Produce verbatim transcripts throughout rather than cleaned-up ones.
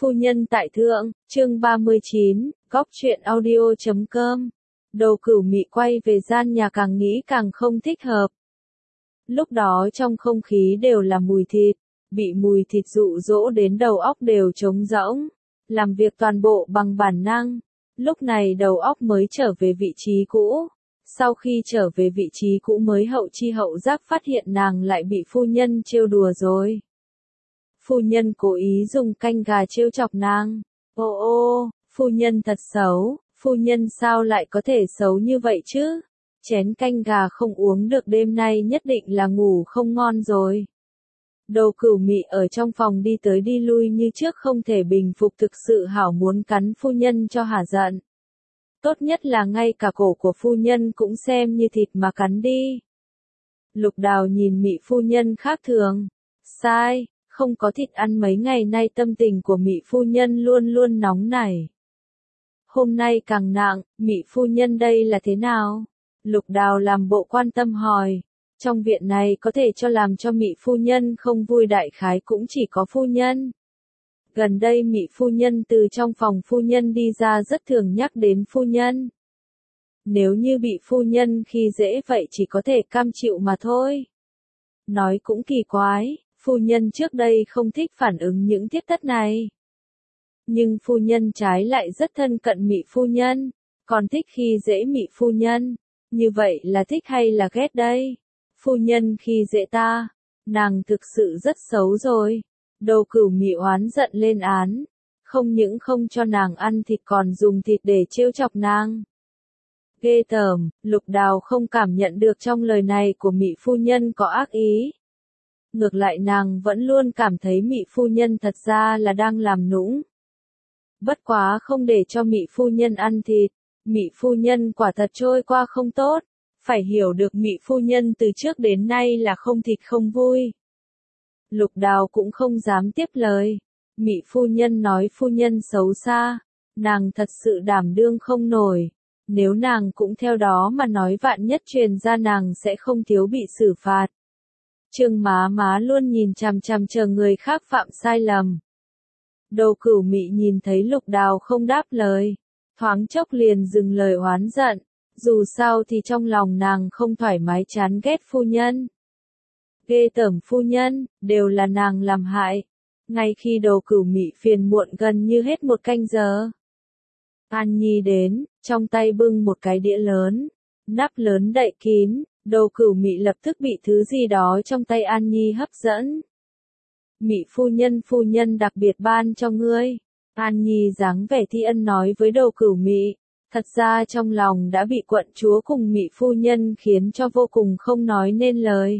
Phu nhân tại thượng, chương ba mươi chín, góc truyện audio chấm com. Đầu Cửu Mị quay về gian nhà càng nghĩ càng không thích hợp. Lúc đó trong không khí đều là mùi thịt, bị mùi thịt dụ dỗ đến đầu óc đều trống rỗng, làm việc toàn bộ bằng bản năng. Lúc này đầu óc mới trở về vị trí cũ. Sau khi trở về vị trí cũ mới hậu chi hậu giác phát hiện nàng lại bị phu nhân trêu đùa rồi. Phu nhân cố ý dùng canh gà trêu chọc nàng. Ô ô, phu nhân thật xấu, phu nhân sao lại có thể xấu như vậy chứ? Chén canh gà không uống được đêm nay nhất định là ngủ không ngon rồi. Đầu Cửu Mị ở trong phòng đi tới đi lui như trước không thể bình phục, thực sự hảo muốn cắn phu nhân cho hả giận. Tốt nhất là ngay cả cổ của phu nhân cũng xem như thịt mà cắn đi. Lục Đào nhìn Mị phu nhân khác thường. Sai, không có thịt ăn mấy ngày nay tâm tình của Mị phu nhân luôn luôn nóng nảy. Hôm nay càng nặng, Mị phu nhân đây là thế nào? Lục Đào làm bộ quan tâm hỏi. Trong viện này có thể cho làm cho Mị phu nhân không vui đại khái cũng chỉ có phu nhân. Gần đây Mị phu nhân từ trong phòng phu nhân đi ra rất thường nhắc đến phu nhân. Nếu như bị phu nhân khi dễ vậy chỉ có thể cam chịu mà thôi. Nói cũng kỳ quái, phu nhân trước đây không thích phản ứng những thiết thất này. Nhưng phu nhân trái lại rất thân cận Mị phu nhân, còn thích khi dễ Mị phu nhân. Như vậy là thích hay là ghét đây? Phu nhân khi dễ ta, nàng thực sự rất xấu rồi. Đầu Cửu Mị oán giận lên án, không những không cho nàng ăn thịt còn dùng thịt để trêu chọc nàng. Ghê tởm, Lục Đào không cảm nhận được trong lời này của Mị phu nhân có ác ý. Ngược lại nàng vẫn luôn cảm thấy Mị phu nhân thật ra là đang làm nũng. Bất quá không để cho Mị phu nhân ăn thịt, Mị phu nhân quả thật trôi qua không tốt, phải hiểu được Mị phu nhân từ trước đến nay là không thịt không vui. Lục Đào cũng không dám tiếp lời. Mị phu nhân nói phu nhân xấu xa, nàng thật sự đảm đương không nổi. Nếu nàng cũng theo đó mà nói vạn nhất truyền ra nàng sẽ không thiếu bị xử phạt. Trương má má luôn nhìn chằm chằm chờ người khác phạm sai lầm. Đầu Cửu Mị nhìn thấy Lục Đào không đáp lời, thoáng chốc liền dừng lời oán giận. Dù sao thì trong lòng nàng không thoải mái chán ghét phu nhân. Ghê tởm phu nhân, đều là nàng làm hại. Ngay khi Đầu Cửu Mị phiền muộn gần như hết một canh giờ, An Nhi đến, trong tay bưng một cái đĩa lớn, nắp lớn đậy kín. Đầu Cửu Mị lập tức bị thứ gì đó trong tay An Nhi hấp dẫn. Mị phu nhân phu nhân đặc biệt ban cho ngươi. An Nhi dáng vẻ thi ân nói với Đầu Cửu Mị. Thật ra trong lòng đã bị quận chúa cùng Mị phu nhân khiến cho vô cùng không nói nên lời.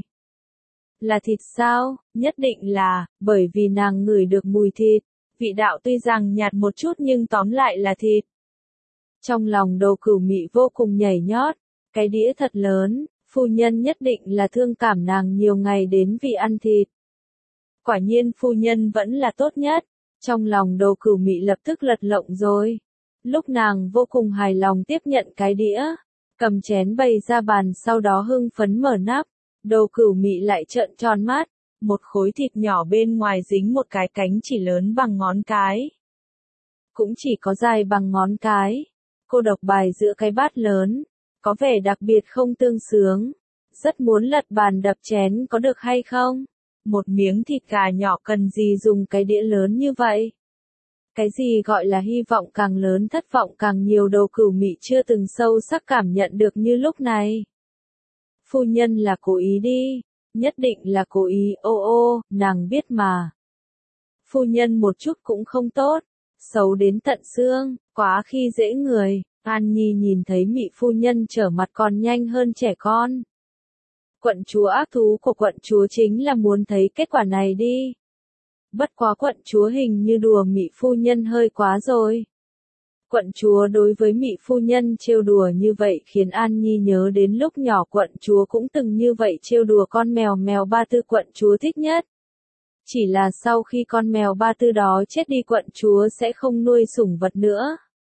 Là thịt sao? Nhất định là, bởi vì nàng ngửi được mùi thịt. Vị đạo tuy rằng nhạt một chút nhưng tóm lại là thịt. Trong lòng Đầu Cửu Mị vô cùng nhảy nhót. Cái đĩa thật lớn, phu nhân nhất định là thương cảm nàng nhiều ngày đến vì ăn thịt. Quả nhiên phu nhân vẫn là tốt nhất. Trong lòng Đầu Cửu Mị lập tức lật lọng rồi. Lúc nàng vô cùng hài lòng tiếp nhận cái đĩa, cầm chén bày ra bàn sau đó hưng phấn mở nắp. Đầu Cửu Mị lại trợn tròn mắt, một khối thịt nhỏ bên ngoài dính một cái cánh chỉ lớn bằng ngón cái. Cũng chỉ có dài bằng ngón cái. Cô độc bài giữa cái bát lớn, có vẻ đặc biệt không tương xứng. Rất muốn lật bàn đập chén có được hay không? Một miếng thịt gà nhỏ cần gì dùng cái đĩa lớn như vậy? Cái gì gọi là hy vọng càng lớn thất vọng càng nhiều, Đầu Cửu Mị chưa từng sâu sắc cảm nhận được như lúc này. Phu nhân là cố ý đi, nhất định là cố ý, ô ô, nàng biết mà. Phu nhân một chút cũng không tốt, xấu đến tận xương, quá khi dễ người. An Nhi nhìn thấy Mị phu nhân trở mặt còn nhanh hơn trẻ con. Quận chúa ác thú của quận chúa chính là muốn thấy kết quả này đi. Bất quá quận chúa hình như đùa Mị phu nhân hơi quá rồi. Quận chúa đối với Mị phu nhân trêu đùa như vậy khiến An Nhi nhớ đến lúc nhỏ quận chúa cũng từng như vậy trêu đùa con mèo mèo Ba Tư quận chúa thích nhất. Chỉ là sau khi con mèo Ba Tư đó chết đi quận chúa sẽ không nuôi sủng vật nữa.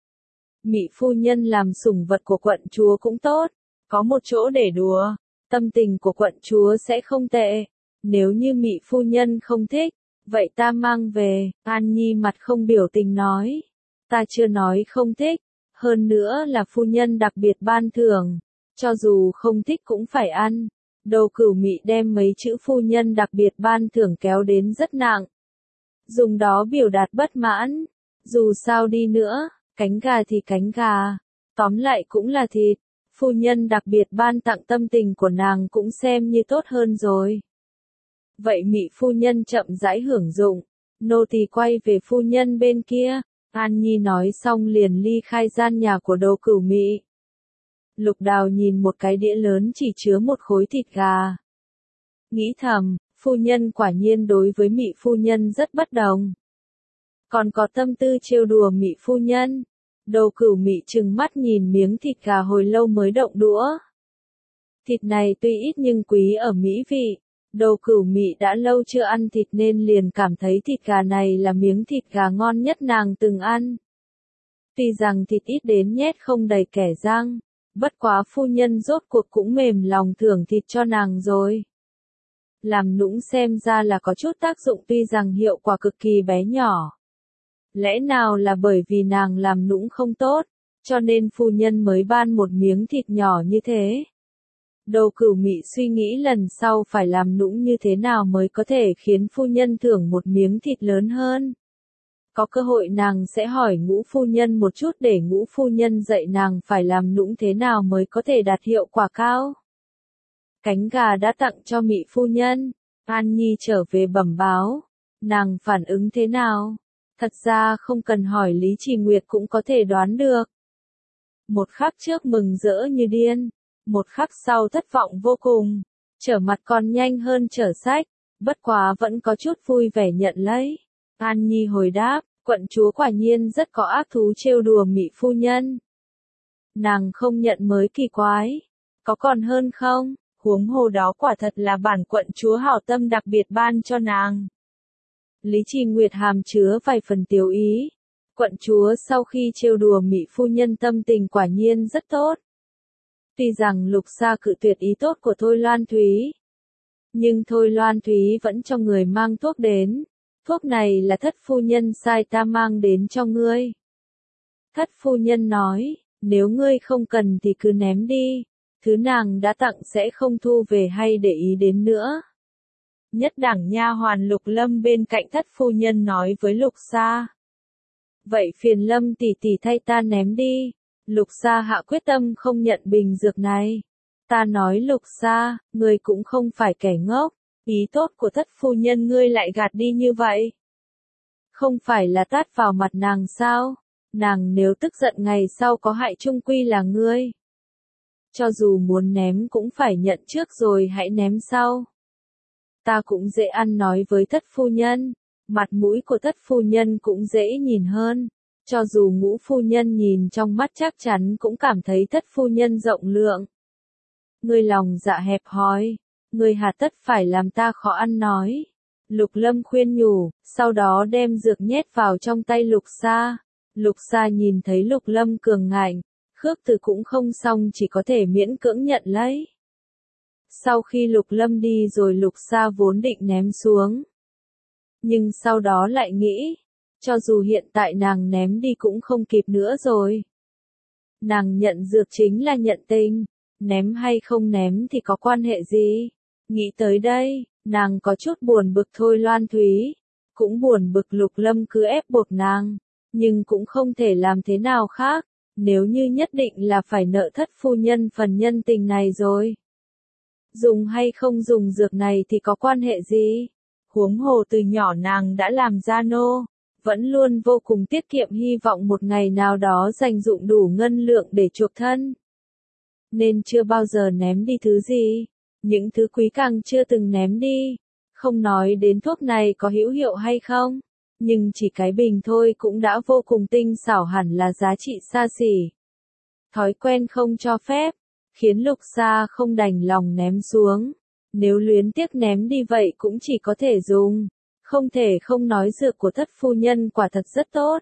Mị phu nhân làm sủng vật của quận chúa cũng tốt, có một chỗ để đùa, tâm tình của quận chúa sẽ không tệ. Nếu như Mị phu nhân không thích, Vậy ta mang về, An Nhi mặt không biểu tình nói. Ta chưa nói không thích, hơn nữa là phu nhân đặc biệt ban thưởng, cho dù không thích cũng phải ăn. Đầu Cửu Mị đem mấy chữ phu nhân đặc biệt ban thưởng kéo đến rất nặng, dùng đó biểu đạt bất mãn. Dù sao đi nữa, cánh gà thì cánh gà, tóm lại cũng là thịt, phu nhân đặc biệt ban tặng tâm tình của nàng cũng xem như tốt hơn rồi. Vậy Mị phu nhân chậm rãi hưởng dụng, nô tỳ quay về phu nhân bên kia. An Nhi nói xong liền ly khai gian nhà của Đầu Cửu Mị. Lục Đào nhìn một cái đĩa lớn chỉ chứa một khối thịt gà. Nghĩ thầm, phu nhân quả nhiên đối với Mị phu nhân rất bất đồng. Còn có tâm tư trêu đùa Mị phu nhân. Đầu Cửu Mị trừng mắt nhìn miếng thịt gà hồi lâu mới động đũa. Thịt này tuy ít nhưng quý ở mỹ vị. Đầu Cửu Mị đã lâu chưa ăn thịt nên liền cảm thấy thịt gà này là miếng thịt gà ngon nhất nàng từng ăn. Tuy rằng thịt ít đến nhét không đầy kẻ răng, bất quá phu nhân rốt cuộc cũng mềm lòng thưởng thịt cho nàng rồi. Làm nũng xem ra là có chút tác dụng tuy rằng hiệu quả cực kỳ bé nhỏ. Lẽ nào là bởi vì nàng làm nũng không tốt, cho nên phu nhân mới ban một miếng thịt nhỏ như thế. Đầu Cửu Mị suy nghĩ lần sau phải làm nũng như thế nào mới có thể khiến phu nhân thưởng một miếng thịt lớn hơn. Có cơ hội nàng sẽ hỏi Ngũ phu nhân một chút để Ngũ phu nhân dạy nàng phải làm nũng thế nào mới có thể đạt hiệu quả cao. Cánh gà đã tặng cho Mị phu nhân, An Nhi trở về bẩm báo. Nàng phản ứng thế nào? Thật ra không cần hỏi Lý Trì Nguyệt cũng có thể đoán được. Một khắc trước mừng rỡ như điên, một khắc sau thất vọng vô cùng, trở mặt còn nhanh hơn trở sách, bất quá vẫn có chút vui vẻ nhận lấy. An Nhi hồi đáp, quận chúa quả nhiên rất có ác thú trêu đùa Mị phu nhân. Nàng không nhận mới kỳ quái, có còn hơn không, huống hồ đó quả thật là bản quận chúa hảo tâm đặc biệt ban cho nàng. Lý Trì Nguyệt hàm chứa vài phần tiểu ý. Quận chúa sau khi trêu đùa Mị phu nhân tâm tình quả nhiên rất tốt. Tuy rằng Lục Sa cự tuyệt ý tốt của Thôi Loan Thúy, nhưng Thôi Loan Thúy vẫn cho người mang thuốc đến. Thuốc này là thất phu nhân sai ta mang đến cho ngươi. Thất phu nhân nói, nếu ngươi không cần thì cứ ném đi, thứ nàng đã tặng sẽ không thu về hay để ý đến nữa. Nhất đẳng nha hoàn Lục Lâm bên cạnh thất phu nhân nói với Lục Sa. Vậy phiền Lâm tỷ tỷ thay ta ném đi. Lục Sa hạ quyết tâm không nhận bình dược này. Ta nói Lục Sa, ngươi cũng không phải kẻ ngốc, ý tốt của thất phu nhân ngươi lại gạt đi như vậy. Không phải là tát vào mặt nàng sao? Nàng nếu tức giận ngày sau có hại chung quy là ngươi. Cho dù muốn ném cũng phải nhận trước rồi hãy ném sau. Ta cũng dễ ăn nói với thất phu nhân, mặt mũi của thất phu nhân cũng dễ nhìn hơn. Cho dù Ngũ phu nhân nhìn trong mắt chắc chắn cũng cảm thấy thất phu nhân rộng lượng. Ngươi lòng dạ hẹp hòi, ngươi hà tất phải làm ta khó ăn nói. Lục Lâm khuyên nhủ, sau đó đem dược nhét vào trong tay Lục Sa. Lục Sa nhìn thấy Lục Lâm cường ngạnh, khước từ cũng không xong chỉ có thể miễn cưỡng nhận lấy. Sau khi Lục Lâm đi rồi Lục Sa vốn định ném xuống. Nhưng sau đó lại nghĩ, cho dù hiện tại nàng ném đi cũng không kịp nữa rồi. Nàng nhận dược chính là nhận tình, ném hay không ném thì có quan hệ gì? Nghĩ tới đây, nàng có chút buồn bực Thôi Loan Thúy, cũng buồn bực Lục Lâm cứ ép buộc nàng, nhưng cũng không thể làm thế nào khác, nếu như nhất định là phải nợ thất phu nhân phần nhân tình này rồi. Dùng hay không dùng dược này thì có quan hệ gì? Huống hồ từ nhỏ nàng đã làm gia nô, vẫn luôn vô cùng tiết kiệm hy vọng một ngày nào đó dành dụm đủ ngân lượng để chuộc thân. Nên chưa bao giờ ném đi thứ gì, những thứ quý càng chưa từng ném đi. Không nói đến thuốc này có hữu hiệu hay không, nhưng chỉ cái bình thôi cũng đã vô cùng tinh xảo hẳn là giá trị xa xỉ. Thói quen không cho phép, khiến Lục Sa không đành lòng ném xuống. Nếu luyến tiếc ném đi vậy cũng chỉ có thể dùng. Không thể không nói dược của thất phu nhân quả thật rất tốt.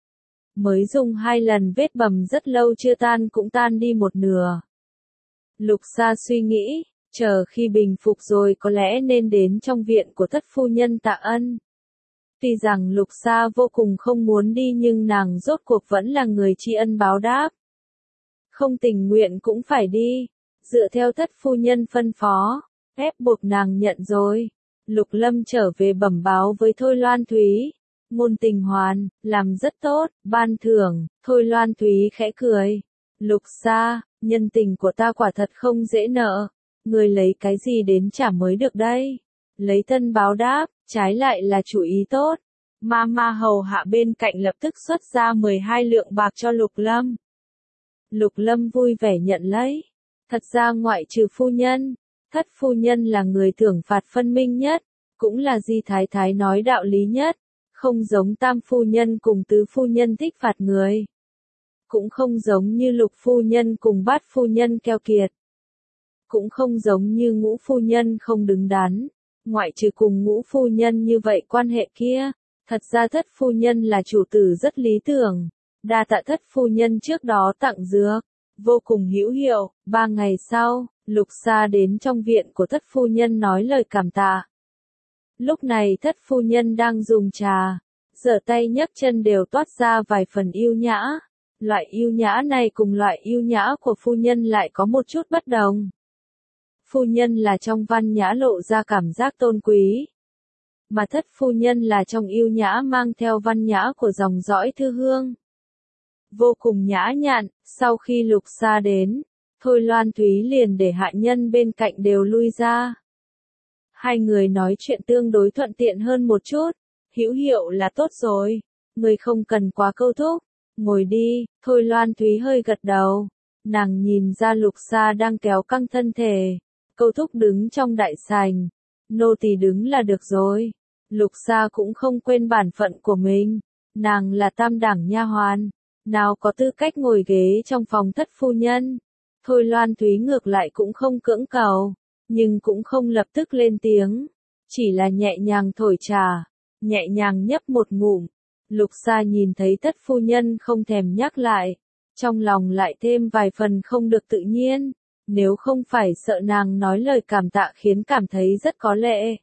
Mới dùng hai lần vết bầm rất lâu chưa tan cũng tan đi một nửa. Lục Sa suy nghĩ, chờ khi bình phục rồi có lẽ nên đến trong viện của thất phu nhân tạ ân. Tuy rằng Lục Sa vô cùng không muốn đi nhưng nàng rốt cuộc vẫn là người tri ân báo đáp. Không tình nguyện cũng phải đi, dựa theo thất phu nhân phân phó, ép buộc nàng nhận rồi. Lục Lâm trở về bẩm báo với Thôi Loan Thúy. Ngôn Tình Hoàn, làm rất tốt, ban thưởng. Thôi Loan Thúy khẽ cười. Lục Sa, nhân tình của ta quả thật không dễ nợ. Người lấy cái gì đến trả mới được đây? Lấy thân báo đáp, trái lại là chủ ý tốt. Ma ma hầu hạ bên cạnh lập tức xuất ra mười hai lượng bạc cho Lục Lâm. Lục Lâm vui vẻ nhận lấy. Thật ra ngoại trừ phu nhân, thất phu nhân là người thưởng phạt phân minh nhất, cũng là Di Thái Thái nói đạo lý nhất, không giống tam phu nhân cùng tứ phu nhân thích phạt người. Cũng không giống như lục phu nhân cùng bát phu nhân keo kiệt. Cũng không giống như ngũ phu nhân không đứng đắn, ngoại trừ cùng ngũ phu nhân như vậy quan hệ kia. Thật ra thất phu nhân là chủ tử rất lý tưởng, đa tạ thất phu nhân trước đó tặng dược, vô cùng hữu hiệu. Ba ngày sau, Lục Sa đến trong viện của thất phu nhân nói lời cảm tạ. Lúc này thất phu nhân đang dùng trà, giở tay nhấc chân đều toát ra vài phần yêu nhã. Loại yêu nhã này cùng loại yêu nhã của phu nhân lại có một chút bất đồng. Phu nhân là trong văn nhã lộ ra cảm giác tôn quý, mà thất phu nhân là trong yêu nhã mang theo văn nhã của dòng dõi thư hương. Vô cùng nhã nhặn. Sau khi Lục Sa đến, Thôi Loan Thúy liền để hạ nhân bên cạnh đều lui ra. Hai người nói chuyện tương đối thuận tiện hơn một chút, hữu hiệu là tốt rồi, người không cần quá câu thúc, ngồi đi. Thôi Loan Thúy hơi gật đầu, nàng nhìn ra Lục Sa đang kéo căng thân thể, câu thúc đứng trong đại sảnh, nô tỳ đứng là được rồi. Lục Sa cũng không quên bản phận của mình, nàng là tam đẳng nha hoàn, nào có tư cách ngồi ghế trong phòng thất phu nhân. Thôi Loan Thúy ngược lại cũng không cưỡng cầu, nhưng cũng không lập tức lên tiếng, chỉ là nhẹ nhàng thổi trà, nhẹ nhàng nhấp một ngụm. Lục Sa nhìn thấy thất phu nhân không thèm nhắc lại, trong lòng lại thêm vài phần không được tự nhiên, nếu không phải sợ nàng nói lời cảm tạ khiến cảm thấy rất có lệ.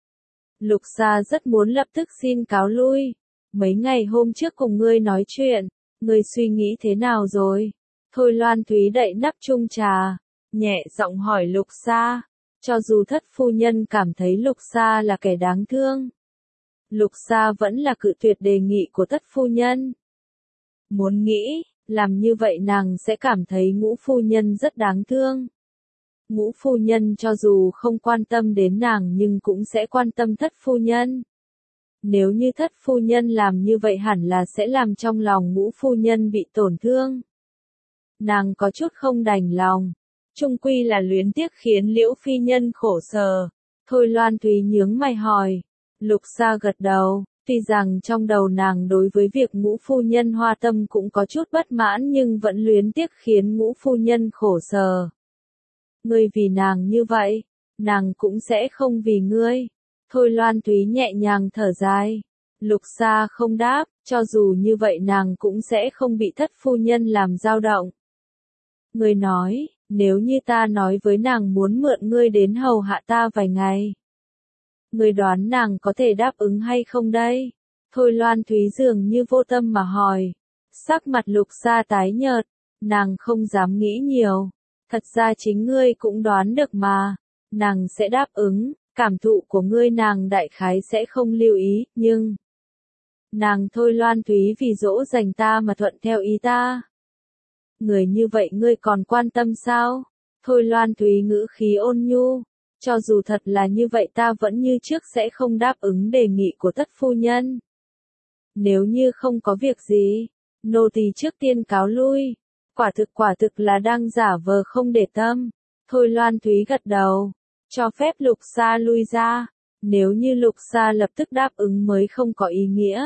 Lục Sa rất muốn lập tức xin cáo lui. Mấy ngày hôm trước cùng ngươi nói chuyện, ngươi suy nghĩ thế nào rồi? Thôi Loan Thúy đậy nắp chung trà, nhẹ giọng hỏi Lục Sa. Cho dù thất phu nhân cảm thấy Lục Sa là kẻ đáng thương, Lục Sa vẫn là cự tuyệt đề nghị của thất phu nhân. Muốn nghĩ, làm như vậy nàng sẽ cảm thấy ngũ phu nhân rất đáng thương. Ngũ phu nhân cho dù không quan tâm đến nàng nhưng cũng sẽ quan tâm thất phu nhân. Nếu như thất phu nhân làm như vậy hẳn là sẽ làm trong lòng ngũ phu nhân bị tổn thương. Nàng có chút không đành lòng. Trung quy là luyến tiếc khiến Liễu phi nhân khổ sở. Thôi Loan Thúy nhướng mày hỏi. Lục Sa gật đầu, tuy rằng trong đầu nàng đối với việc ngũ phu nhân hoa tâm cũng có chút bất mãn nhưng vẫn luyến tiếc khiến ngũ phu nhân khổ sở. Ngươi vì nàng như vậy, nàng cũng sẽ không vì ngươi. Thôi Loan Thúy nhẹ nhàng thở dài. Lục Sa không đáp, cho dù như vậy nàng cũng sẽ không bị thất phu nhân làm dao động. Ngươi nói, nếu như ta nói với nàng muốn mượn ngươi đến hầu hạ ta vài ngày, ngươi đoán nàng có thể đáp ứng hay không đây? Thôi Loan Thúy dường như vô tâm mà hỏi. Sắc mặt Lục Sa tái nhợt, nàng không dám nghĩ nhiều. Thật ra chính ngươi cũng đoán được mà, nàng sẽ đáp ứng, cảm thụ của ngươi nàng đại khái sẽ không lưu ý, nhưng... Nàng Thôi Loan Thúy vì dỗ dành ta mà thuận theo ý ta. Người như vậy ngươi còn quan tâm sao? Thôi Loan Thúy ngữ khí ôn nhu. Cho dù thật là như vậy ta vẫn như trước sẽ không đáp ứng đề nghị của thất phu nhân. Nếu như không có việc gì, nô tỳ trước tiên cáo lui. Quả thực quả thực là đang giả vờ không để tâm. Thôi Loan Thúy gật đầu, cho phép Lục Sa lui ra. Nếu như Lục Sa lập tức đáp ứng mới không có ý nghĩa.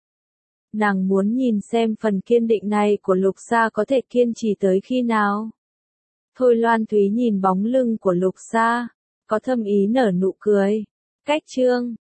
Nàng muốn nhìn xem phần kiên định này của Lục Sa có thể kiên trì tới khi nào. Thôi Loan Thúy nhìn bóng lưng của Lục Sa, có thâm ý nở nụ cười. Cách chương